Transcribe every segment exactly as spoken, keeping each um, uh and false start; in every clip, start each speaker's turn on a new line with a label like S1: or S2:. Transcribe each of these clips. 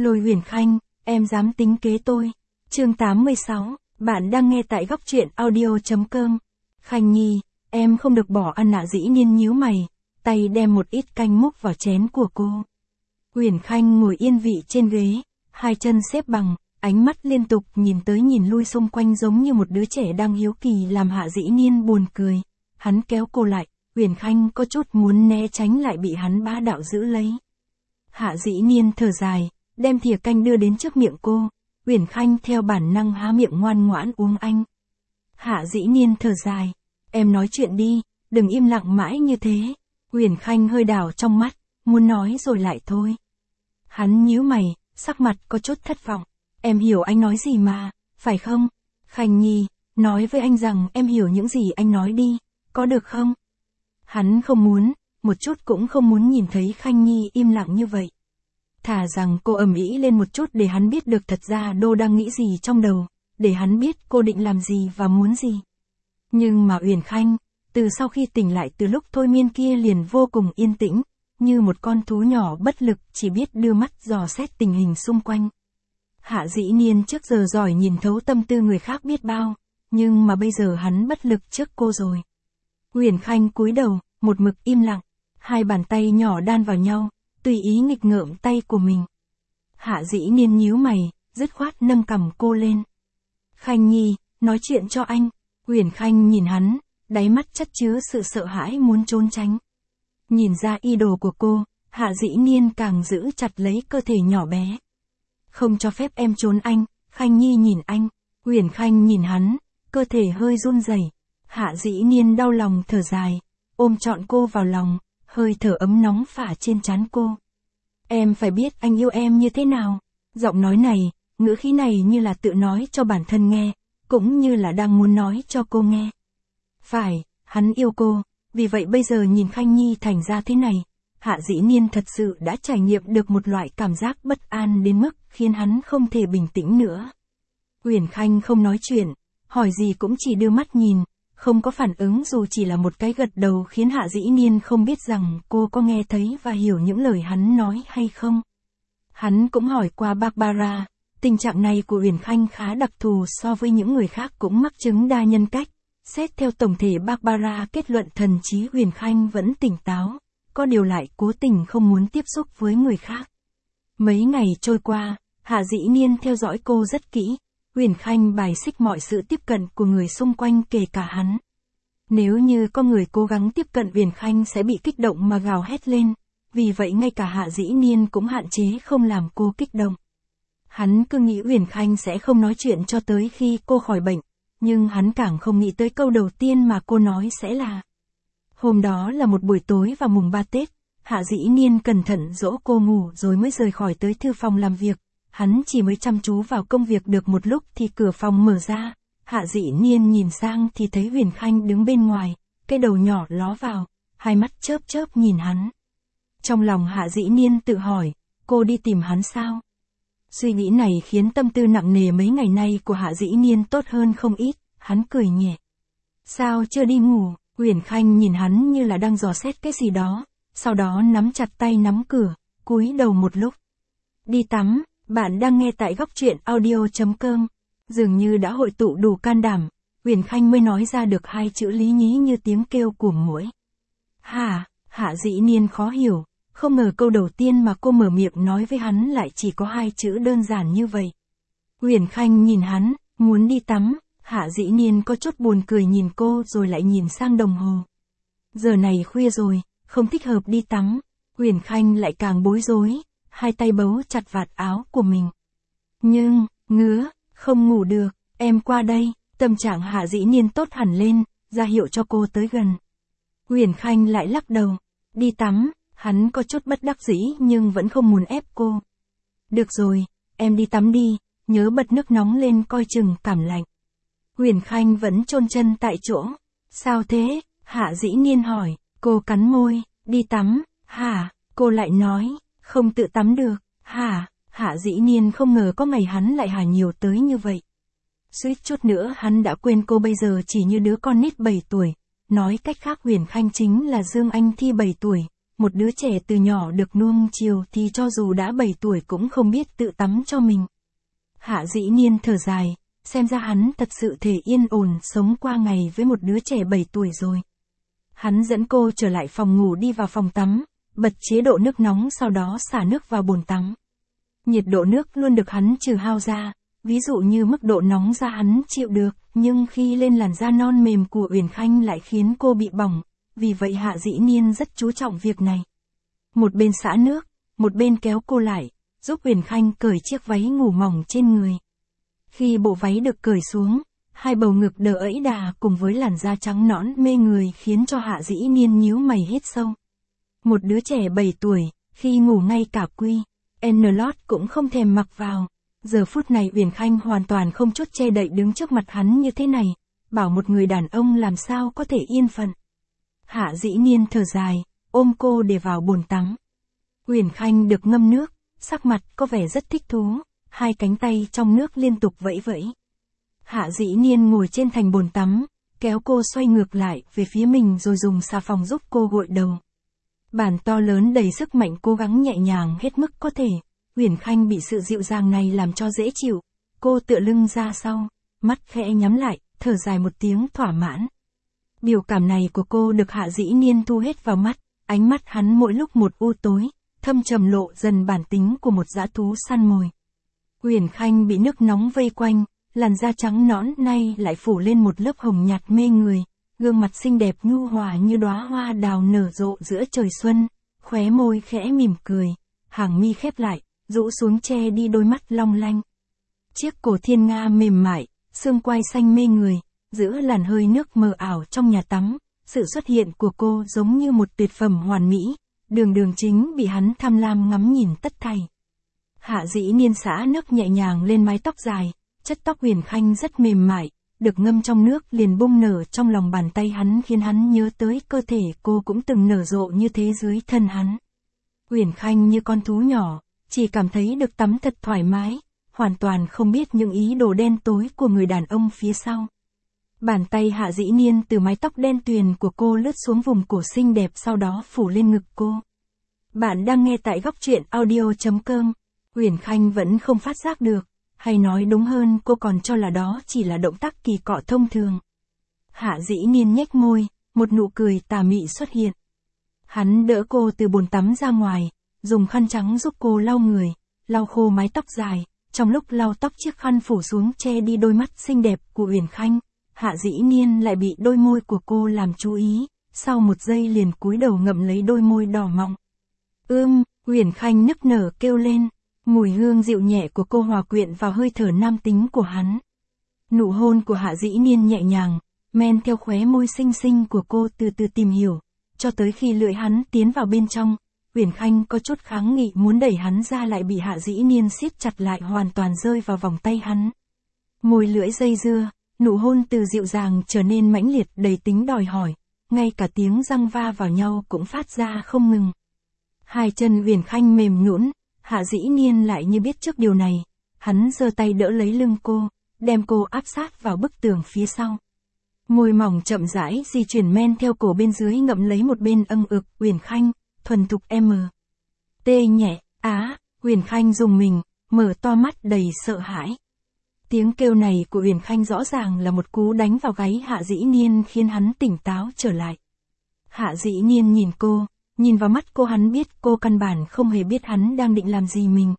S1: Lôi Huyền Khanh, em dám tính kế tôi. Chương tám mươi sáu, bạn đang nghe tại góc truyện audio.com. Khanh Nhi, em không được bỏ ăn ạ. Dĩ Nhiên nhíu mày, tay đem một ít canh múc vào chén của cô. Huyền Khanh ngồi yên vị trên ghế, hai chân xếp bằng, ánh mắt liên tục nhìn tới nhìn lui xung quanh giống như một đứa trẻ đang hiếu kỳ, làm Hạ Dĩ Nhiên buồn cười. Hắn kéo cô lại, Huyền Khanh có chút muốn né tránh lại bị hắn bá đạo giữ lấy. Hạ Dĩ Nhiên thở dài, đem thìa canh đưa đến trước miệng cô. Huyền Khanh theo bản năng há miệng ngoan ngoãn uống anh. Hạ Dĩ Nhiên thở dài, em nói chuyện đi, đừng im lặng mãi như thế. Huyền Khanh hơi đảo trong mắt, muốn nói rồi lại thôi. Hắn nhíu mày, sắc mặt có chút thất vọng. Em hiểu anh nói gì mà, phải không? Khanh Nhi, nói với anh rằng em hiểu những gì anh nói đi, có được không? Hắn không muốn, một chút cũng không muốn nhìn thấy Khanh Nhi im lặng như vậy. Thà rằng cô ầm ĩ lên một chút để hắn biết được thật ra Đô đang nghĩ gì trong đầu, để hắn biết cô định làm gì và muốn gì. Nhưng mà Huyền Khanh, từ sau khi tỉnh lại từ lúc thôi miên kia liền vô cùng yên tĩnh, như một con thú nhỏ bất lực chỉ biết đưa mắt dò xét tình hình xung quanh. Hạ Dĩ Nhiên trước giờ giỏi nhìn thấu tâm tư người khác biết bao, nhưng mà bây giờ hắn bất lực trước cô rồi. Huyền Khanh cúi đầu, một mực im lặng, hai bàn tay nhỏ đan vào nhau, tùy ý nghịch ngợm tay của mình. Hạ Dĩ Nhiên nhíu mày, dứt khoát nâng cằm cô lên. Khanh Nhi, nói chuyện cho anh. Huyền Khanh nhìn hắn, đáy mắt chất chứa sự sợ hãi muốn trốn tránh. Nhìn ra ý đồ của cô, Hạ Dĩ Nhiên càng giữ chặt lấy cơ thể nhỏ bé. Không cho phép em trốn anh. Khanh Nhi nhìn anh. Huyền Khanh nhìn hắn, cơ thể hơi run rẩy. Hạ Dĩ Nhiên đau lòng thở dài, ôm trọn cô vào lòng, hơi thở ấm nóng phả trên trán cô. Em phải biết anh yêu em như thế nào. Giọng nói này, ngữ khí này như là tự nói cho bản thân nghe, cũng như là đang muốn nói cho cô nghe. Phải, hắn yêu cô, vì vậy bây giờ nhìn Khanh Nhi thành ra thế này, Hạ Dĩ Nhiên thật sự đã trải nghiệm được một loại cảm giác bất an đến mức khiến hắn không thể bình tĩnh nữa. Huyền Khanh không nói chuyện, hỏi gì cũng chỉ đưa mắt nhìn, không có phản ứng dù chỉ là một cái gật đầu, khiến Hạ Dĩ Nhiên không biết rằng cô có nghe thấy và hiểu những lời hắn nói hay không. Hắn cũng hỏi qua Barbara, tình trạng này của Huyền Khanh khá đặc thù so với những người khác cũng mắc chứng đa nhân cách. Xét theo tổng thể Barbara kết luận thần trí Huyền Khanh vẫn tỉnh táo, có điều lại cố tình không muốn tiếp xúc với người khác. Mấy ngày trôi qua, Hạ Dĩ Nhiên theo dõi cô rất kỹ. Huyền Khanh bài xích mọi sự tiếp cận của người xung quanh kể cả hắn. Nếu như có người cố gắng tiếp cận Huyền Khanh sẽ bị kích động mà gào hét lên, vì vậy ngay cả Hạ Dĩ Nhiên cũng hạn chế không làm cô kích động. Hắn cứ nghĩ Huyền Khanh sẽ không nói chuyện cho tới khi cô khỏi bệnh, nhưng hắn càng không nghĩ tới câu đầu tiên mà cô nói sẽ là. Hôm đó là một buổi tối vào mùng ba Tết, Hạ Dĩ Nhiên cẩn thận dỗ cô ngủ rồi mới rời khỏi tới thư phòng làm việc. Hắn chỉ mới chăm chú vào công việc được một lúc thì cửa phòng mở ra. Hạ Dĩ Nhiên nhìn sang thì thấy Huyền Khanh đứng bên ngoài, cái đầu nhỏ ló vào, hai mắt chớp chớp nhìn hắn. Trong lòng Hạ Dĩ Nhiên tự hỏi, cô đi tìm hắn sao? Suy nghĩ này khiến tâm tư nặng nề mấy ngày nay của Hạ Dĩ Nhiên tốt hơn không ít, hắn cười nhẹ. Sao chưa đi ngủ? Huyền Khanh nhìn hắn như là đang dò xét cái gì đó, sau đó nắm chặt tay nắm cửa, cúi đầu một lúc. Đi tắm. Bạn đang nghe tại góc truyện audio.com. Dường như đã hội tụ đủ can đảm, Huyền Khanh mới nói ra được hai chữ lý nhí như tiếng kêu của muỗi. Hả? Hạ Dĩ Nhiên khó hiểu, không ngờ câu đầu tiên mà cô mở miệng nói với hắn lại chỉ có hai chữ đơn giản như vậy. Huyền Khanh nhìn hắn, muốn đi tắm. Hạ Dĩ Nhiên có chút buồn cười nhìn cô rồi lại nhìn sang đồng hồ. Giờ này khuya rồi, không thích hợp đi tắm. Huyền Khanh lại càng bối rối, hai tay bấu chặt vạt áo của mình. Nhưng, ngứa, không ngủ được, em qua đây. Tâm trạng Hạ Dĩ Nhiên tốt hẳn lên, ra hiệu cho cô tới gần. Huyền Khanh lại lắc đầu, đi tắm. Hắn có chút bất đắc dĩ nhưng vẫn không muốn ép cô. Được rồi, em đi tắm đi, nhớ bật nước nóng lên coi chừng cảm lạnh. Huyền Khanh vẫn chôn chân tại chỗ. Sao thế? Hạ Dĩ Nhiên hỏi. Cô cắn môi, đi tắm. Hả? Cô lại nói, không tự tắm được. Hả? Hạ Dĩ Nhiên không ngờ có ngày hắn lại hả nhiều tới như vậy. Suýt chút nữa hắn đã quên cô bây giờ chỉ như đứa con nít bảy tuổi. Nói cách khác Huyền Khanh chính là Dương Anh Thi bảy tuổi. một đứa trẻ từ nhỏ được nuông chiều thì cho dù đã bảy tuổi cũng không biết tự tắm cho mình. Hạ Dĩ Niên thở dài, xem ra hắn thật sự thể yên ổn sống qua ngày với một đứa trẻ bảy tuổi rồi. Hắn dẫn cô trở lại phòng ngủ đi vào phòng tắm, bật chế độ nước nóng sau đó xả nước vào bồn tắm. Nhiệt độ nước luôn được hắn trừ hao ra, ví dụ như mức độ nóng da hắn chịu được, nhưng khi lên làn da non mềm của Uyển Khanh lại khiến cô bị bỏng, vì vậy Hạ Dĩ Niên rất chú trọng việc này. Một bên xả nước, một bên kéo cô lại, giúp Uyển Khanh cởi chiếc váy ngủ mỏng trên người. Khi bộ váy được cởi xuống, hai bầu ngực đờ ẫy đà cùng với làn da trắng nõn mê người khiến cho Hạ Dĩ Niên nhíu mày hít sâu. Một đứa trẻ bảy tuổi, khi ngủ ngay cả quy, N-lót cũng không thèm mặc vào. Giờ phút này Uyển Khanh hoàn toàn không chút che đậy đứng trước mặt hắn như thế này, bảo một người đàn ông làm sao có thể yên phận. Hạ Dĩ Niên thở dài, ôm cô để vào bồn tắm. Uyển Khanh được ngâm nước, sắc mặt có vẻ rất thích thú, hai cánh tay trong nước liên tục vẫy vẫy. Hạ Dĩ Niên ngồi trên thành bồn tắm, kéo cô xoay ngược lại về phía mình rồi dùng xà phòng giúp cô gội đầu. Bàn to lớn đầy sức mạnh cố gắng nhẹ nhàng hết mức có thể. Uyển Khanh bị sự dịu dàng này làm cho dễ chịu, cô tựa lưng ra sau, mắt khẽ nhắm lại, thở dài một tiếng thỏa mãn. Biểu cảm này của cô được Hạ Dĩ Niên thu hết vào mắt, ánh mắt hắn mỗi lúc một u tối, thâm trầm lộ dần bản tính của một dã thú săn mồi. Uyển Khanh bị nước nóng vây quanh, làn da trắng nõn nay lại phủ lên một lớp hồng nhạt mê người, gương mặt xinh đẹp nhu hòa như đóa hoa đào nở rộ giữa trời xuân, khóe môi khẽ mỉm cười, hàng mi khép lại, rũ xuống che đi đôi mắt long lanh. Chiếc cổ thiên nga mềm mại, xương quai xanh mê người, giữa làn hơi nước mờ ảo trong nhà tắm, sự xuất hiện của cô giống như một tuyệt phẩm hoàn mỹ, đường đường chính bị hắn tham lam ngắm nhìn tất thảy. Hạ Dĩ Niên xả nước nhẹ nhàng lên mái tóc dài, chất tóc Uyển Khanh rất mềm mại, được ngâm trong nước liền bung nở trong lòng bàn tay hắn khiến hắn nhớ tới cơ thể cô cũng từng nở rộ như thế dưới thân hắn. Uyển Khanh như con thú nhỏ, chỉ cảm thấy được tắm thật thoải mái, hoàn toàn không biết những ý đồ đen tối của người đàn ông phía sau. Bàn tay Hạ Dĩ Niên từ mái tóc đen tuyền của cô lướt xuống vùng cổ xinh đẹp sau đó phủ lên ngực cô. Bạn đang nghe tại góc truyện audio chấm com. Uyển Khanh vẫn không phát giác được, hay nói đúng hơn cô còn cho là đó chỉ là động tác kỳ cọ thông thường. Hạ Dĩ Niên nhếch môi, một nụ cười tà mị xuất hiện. Hắn đỡ cô từ bồn tắm ra ngoài, dùng khăn trắng giúp cô lau người, lau khô mái tóc dài, trong lúc lau tóc chiếc khăn phủ xuống che đi đôi mắt xinh đẹp của Uyển Khanh, Hạ Dĩ Niên lại bị đôi môi của cô làm chú ý, sau một giây liền cúi đầu ngậm lấy đôi môi đỏ mọng. Ưm, Uyển Khanh nức nở kêu lên, mùi hương dịu nhẹ của cô hòa quyện vào hơi thở nam tính của hắn. Nụ hôn của Hạ Dĩ Niên nhẹ nhàng, men theo khóe môi xinh xinh của cô từ từ tìm hiểu, cho tới khi lưỡi hắn tiến vào bên trong. Uyển Khanh có chút kháng nghị muốn đẩy hắn ra lại bị Hạ Dĩ Niên siết chặt lại hoàn toàn rơi vào vòng tay hắn. Môi lưỡi dây dưa, nụ hôn từ dịu dàng trở nên mãnh liệt đầy tính đòi hỏi, ngay cả tiếng răng va vào nhau cũng phát ra không ngừng. Hai chân Uyển Khanh mềm nhũn, Hạ Dĩ Niên lại như biết trước điều này, hắn giơ tay đỡ lấy lưng cô, đem cô áp sát vào bức tường phía sau. Môi mỏng chậm rãi di chuyển men theo cổ bên dưới ngậm lấy một bên âng ực Uyển Khanh. Thuần thục M. T nhẹ, á, Uyển Khanh dùng mình, mở to mắt đầy sợ hãi. Tiếng kêu này của Uyển Khanh rõ ràng là một cú đánh vào gáy Hạ Dĩ Niên khiến hắn tỉnh táo trở lại. Hạ Dĩ Niên nhìn cô, nhìn vào mắt cô hắn biết cô căn bản không hề biết hắn đang định làm gì mình.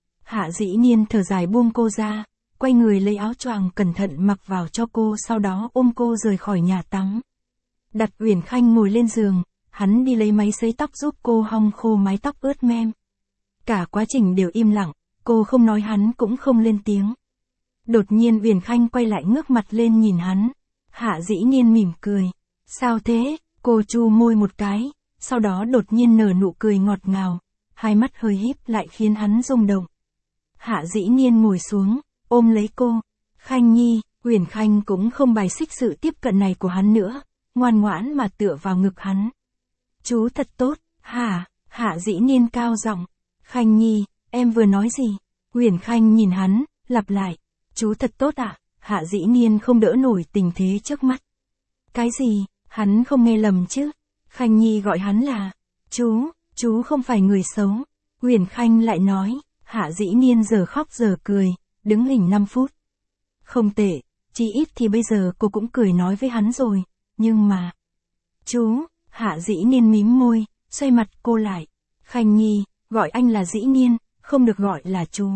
S1: Hạ Dĩ Niên thở dài buông cô ra, quay người lấy áo choàng cẩn thận mặc vào cho cô sau đó ôm cô rời khỏi nhà tắm. Đặt Uyển Khanh ngồi lên giường. Hắn đi lấy máy sấy tóc giúp cô hong khô mái tóc ướt mem. Cả quá trình đều im lặng, cô không nói hắn cũng không lên tiếng. Đột nhiên Uyển Khanh quay lại ngước mặt lên nhìn hắn. Hạ Dĩ Niên mỉm cười. Sao thế? Cô chu môi một cái, sau đó đột nhiên nở nụ cười ngọt ngào, hai mắt hơi híp lại khiến hắn rung động. Hạ Dĩ Niên ngồi xuống, ôm lấy cô. Khanh nhi, Uyển Khanh cũng không bài xích sự tiếp cận này của hắn nữa, ngoan ngoãn mà tựa vào ngực hắn. Chú thật tốt, hả? Hạ Dĩ Niên cao giọng. Khanh nhi, em vừa nói gì? Uyển Khanh nhìn hắn, lặp lại. Chú thật tốt à? Hạ Dĩ Niên không đỡ nổi tình thế trước mắt. Cái gì? Hắn không nghe lầm chứ? Khanh nhi gọi hắn là Chú, chú không phải người xấu. Uyển Khanh lại nói, Hạ Dĩ Niên giờ khóc giờ cười, đứng hình năm phút. Không tệ, chỉ ít thì bây giờ cô cũng cười nói với hắn rồi, nhưng mà... Chú, Hạ Dĩ Niên mím môi, xoay mặt cô lại. Khanh Nhi, gọi anh là Dĩ Niên, không được gọi là chú.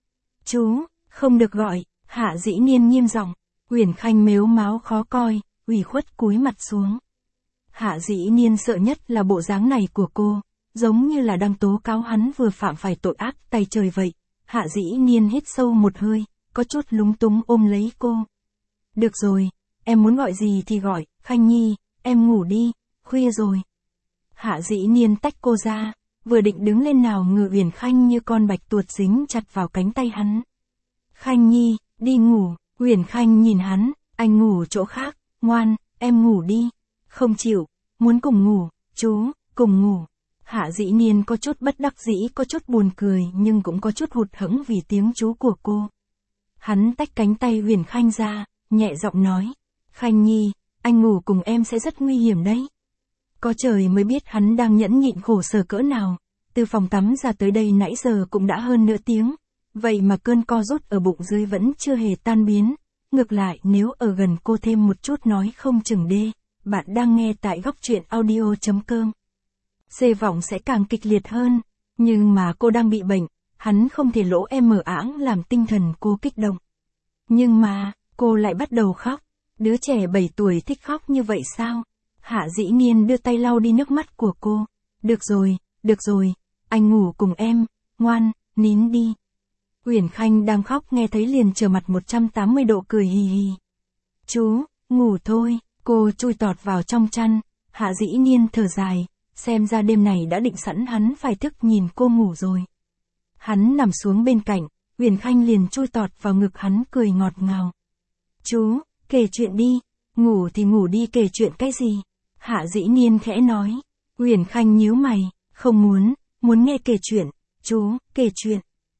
S1: Chú, không được gọi, Hạ Dĩ Niên nghiêm giọng. Uyển Khanh mếu máo khó coi, ủy khuất cúi mặt xuống. Hạ Dĩ Niên sợ nhất là bộ dáng này của cô, giống như là đang tố cáo hắn vừa phạm phải tội ác tay trời vậy. Hạ Dĩ Niên hít sâu một hơi, có chút lúng túng ôm lấy cô. Được rồi, em muốn gọi gì thì gọi, Khanh Nhi, em ngủ đi, khuya rồi. Hạ Dĩ Niên tách cô ra, vừa định đứng lên nào ngờ Uyển Khanh như con bạch tuộc dính chặt vào cánh tay hắn. Khanh Nhi, đi ngủ. Uyển Khanh nhìn hắn, anh ngủ chỗ khác, ngoan, em ngủ đi. Không chịu, muốn cùng ngủ, chú, cùng ngủ. Hạ Dĩ Niên có chút bất đắc dĩ, có chút buồn cười nhưng cũng có chút hụt hẫng vì tiếng chú của cô. Hắn tách cánh tay Uyển Khanh ra, nhẹ giọng nói, Khanh Nhi, anh ngủ cùng em sẽ rất nguy hiểm đấy. Có trời mới biết hắn đang nhẫn nhịn khổ sở cỡ nào, từ phòng tắm ra tới đây nãy giờ cũng đã hơn nửa tiếng. Vậy mà cơn co rút ở bụng dưới vẫn chưa hề tan biến. Ngược lại nếu ở gần cô thêm một chút nói không chừng đê. Bạn đang nghe tại góc truyện audio chấm com. Xê vọng sẽ càng kịch liệt hơn. Nhưng mà cô đang bị bệnh. Hắn không thể lỗ em mờ áng làm tinh thần cô kích động. Nhưng mà, cô lại bắt đầu khóc. Đứa trẻ bảy tuổi thích khóc như vậy sao? Hạ Dĩ Niên đưa tay lau đi nước mắt của cô. Được rồi, được rồi, anh ngủ cùng em, ngoan, nín đi. Uyển Khanh đang khóc nghe thấy liền trở mặt một trăm tám mươi độ cười hì hì. Chú, ngủ thôi, cô chui tọt vào trong chăn, Hạ Dĩ Niên thở dài, xem ra đêm này đã định sẵn hắn phải thức nhìn cô ngủ rồi. Hắn nằm xuống bên cạnh, Uyển Khanh liền chui tọt vào ngực hắn cười ngọt ngào. Chú, kể chuyện đi, ngủ thì ngủ đi kể chuyện cái gì? Hạ Dĩ Niên khẽ nói. Uyển Khanh nhíu mày, không muốn, muốn nghe kể chuyện, chú, kể chuyện.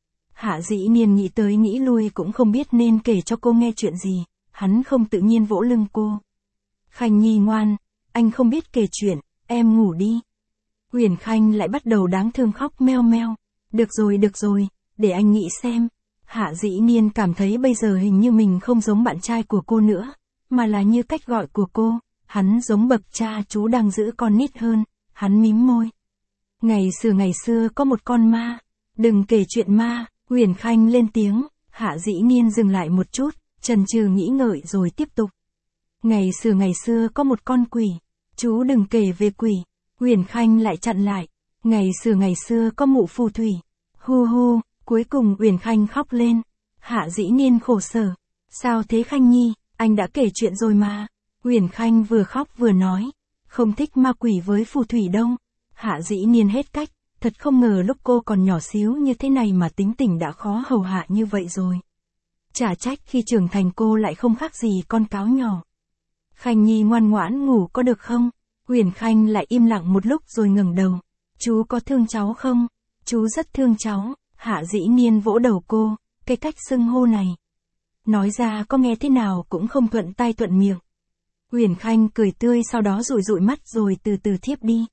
S1: Hạ Dĩ Niên nghĩ tới nghĩ lui cũng không biết nên kể cho cô nghe chuyện gì, hắn không tự nhiên vỗ lưng cô. Khanh Nhi ngoan, anh không biết kể chuyện, em ngủ đi. Uyển Khanh lại bắt đầu đáng thương khóc meo meo. Được rồi được rồi, để anh nghĩ xem. Hạ Dĩ Niên cảm thấy bây giờ hình như mình không giống bạn trai của cô nữa, mà là như cách gọi của cô, hắn giống bậc cha chú đang giữ con nít hơn, hắn mím môi. Ngày xưa ngày xưa có một con ma, đừng kể chuyện ma. Uyển Khanh lên tiếng, Hạ Dĩ Niên dừng lại một chút, chần chừ nghĩ ngợi rồi tiếp tục. Ngày xưa ngày xưa có một con quỷ, chú đừng kể về quỷ. Uyển Khanh lại chặn lại, ngày xưa ngày xưa có mụ phù thủy. Hu hu, cuối cùng Uyển Khanh khóc lên. Hạ Dĩ Niên khổ sở, sao thế Khanh Nhi, anh đã kể chuyện rồi mà. Uyển Khanh vừa khóc vừa nói, không thích ma quỷ với phù thủy đâu. Hạ Dĩ Niên hết cách. Thật không ngờ lúc cô còn nhỏ xíu như thế này mà tính tình đã khó hầu hạ như vậy rồi. Chả trách khi trưởng thành cô lại không khác gì con cáo nhỏ. Khanh Nhi ngoan ngoãn ngủ có được không? Uyển Khanh lại im lặng một lúc rồi ngẩng đầu. Chú có thương cháu không? Chú rất thương cháu. Hạ Dĩ Niên vỗ đầu cô, cái cách xưng hô này. Nói ra có nghe thế nào cũng không thuận tai thuận miệng. Uyển Khanh cười tươi sau đó dụi dụi mắt rồi từ từ thiếp đi.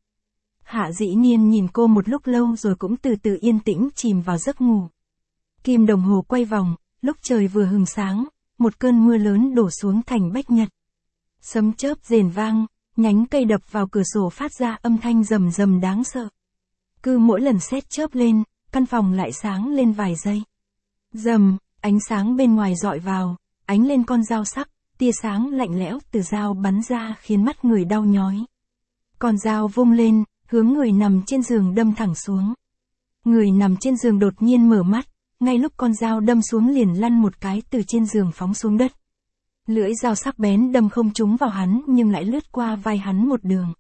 S1: Hạ Dĩ Niên nhìn cô một lúc lâu rồi cũng từ từ yên tĩnh chìm vào giấc ngủ. Kim đồng hồ quay vòng, lúc trời vừa hừng sáng, một cơn mưa lớn đổ xuống thành bách nhật. Sấm chớp rền vang, nhánh cây đập vào cửa sổ phát ra âm thanh rầm rầm đáng sợ. Cứ mỗi lần sét chớp lên, căn phòng lại sáng lên vài giây. Rầm, ánh sáng bên ngoài rọi vào, ánh lên con dao sắc, tia sáng lạnh lẽo từ dao bắn ra khiến mắt người đau nhói. Con dao vung lên, hướng người nằm trên giường đâm thẳng xuống. Người nằm trên giường đột nhiên mở mắt, ngay lúc con dao đâm xuống liền lăn một cái từ trên giường phóng xuống đất. Lưỡi dao sắc bén đâm không trúng vào hắn nhưng lại lướt qua vai hắn một đường.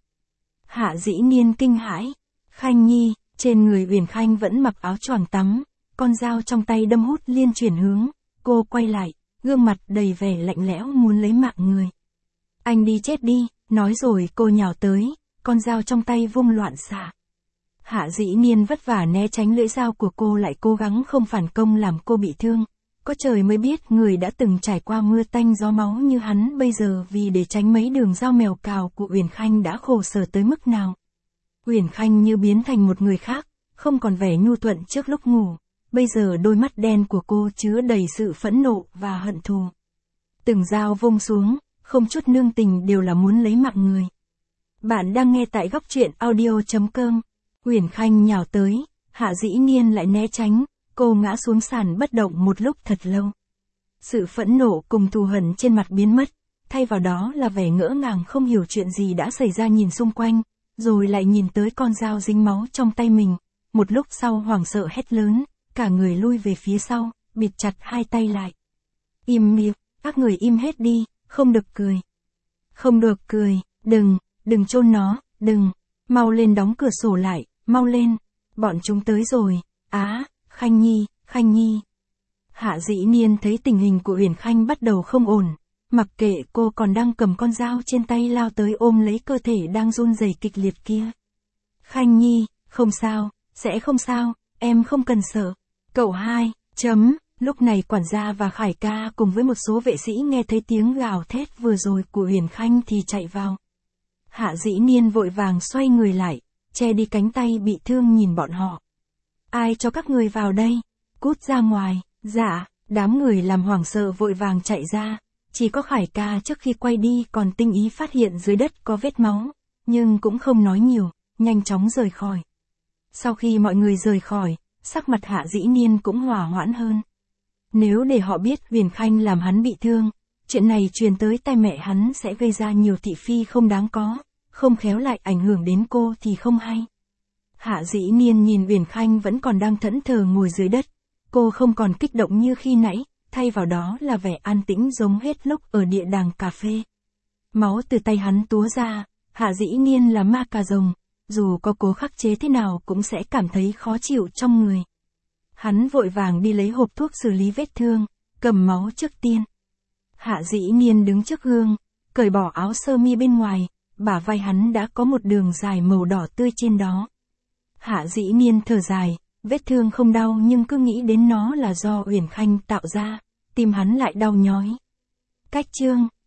S1: Hạ Dĩ Niên kinh hãi. Khanh Nhi, trên người Uyển Khanh vẫn mặc áo choàng tắm, con dao trong tay đâm hút liên chuyển hướng, cô quay lại, gương mặt đầy vẻ lạnh lẽo muốn lấy mạng người. Anh đi chết đi, nói rồi cô nhào tới. Con dao trong tay vung loạn xạ. Hạ Dĩ Niên vất vả né tránh lưỡi dao của cô lại cố gắng không phản công làm cô bị thương. Có trời mới biết người đã từng trải qua mưa tanh gió máu như hắn bây giờ vì để tránh mấy đường dao mèo cào của Uyển Khanh đã khổ sở tới mức nào. Uyển Khanh như biến thành một người khác, không còn vẻ nhu thuận trước lúc ngủ, bây giờ đôi mắt đen của cô chứa đầy sự phẫn nộ và hận thù. Từng dao vung xuống, không chút nương tình đều là muốn lấy mạng người. Bạn đang nghe tại góc truyện audio chấm com. Uyển Khanh nhào tới, Hạ Dĩ Niên lại né tránh, cô ngã xuống sàn bất động một lúc thật lâu. Sự phẫn nộ cùng thù hận trên mặt biến mất, thay vào đó là vẻ ngỡ ngàng không hiểu chuyện gì đã xảy ra, nhìn xung quanh, rồi lại nhìn tới con dao dính máu trong tay mình, một lúc sau hoảng sợ hét lớn, cả người lui về phía sau, bịt chặt hai tay lại. Im miệng, các người im hết đi, không được cười. Không được cười, đừng, đừng chôn nó, đừng, mau lên đóng cửa sổ lại, mau lên, bọn chúng tới rồi, á, Khanh Nhi, Khanh Nhi. Hạ Dĩ Niên thấy tình hình của Uyển Khanh bắt đầu không ổn, mặc kệ cô còn đang cầm con dao trên tay lao tới ôm lấy cơ thể đang run rẩy kịch liệt kia. Khanh Nhi, không sao, sẽ không sao, em không cần sợ. Cậu hai, chấm, lúc này quản gia và Khải ca cùng với một số vệ sĩ nghe thấy tiếng gào thét vừa rồi của Uyển Khanh thì chạy vào. Hạ Dĩ Niên vội vàng xoay người lại, che đi cánh tay bị thương nhìn bọn họ. Ai cho các người vào đây? Cút ra ngoài. Dạ, đám người làm hoảng sợ vội vàng chạy ra, chỉ có Khải ca trước khi quay đi còn tinh ý phát hiện dưới đất có vết máu, nhưng cũng không nói nhiều, nhanh chóng rời khỏi. Sau khi mọi người rời khỏi, sắc mặt Hạ Dĩ Niên cũng hòa hoãn hơn. Nếu để họ biết Uyển Khanh làm hắn bị thương, chuyện này truyền tới tai mẹ hắn sẽ gây ra nhiều thị phi không đáng có, không khéo lại ảnh hưởng đến cô thì không hay. Hạ Dĩ Niên nhìn Uyển Khanh vẫn còn đang thẫn thờ ngồi dưới đất. Cô không còn kích động như khi nãy, thay vào đó là vẻ an tĩnh giống hết lúc ở địa đàng cà phê. Máu từ tay hắn túa ra, Hạ Dĩ Niên là ma cà rồng, dù có cố khắc chế thế nào cũng sẽ cảm thấy khó chịu trong người. Hắn vội vàng đi lấy hộp thuốc xử lý vết thương, cầm máu trước tiên. Hạ Dĩ Niên đứng trước gương, cởi bỏ áo sơ mi bên ngoài, bả vai hắn đã có một đường dài màu đỏ tươi trên đó. Hạ Dĩ Niên thở dài. Vết thương không đau nhưng cứ nghĩ đến nó là do Uyển Khanh tạo ra, tim hắn lại đau nhói. Cách chương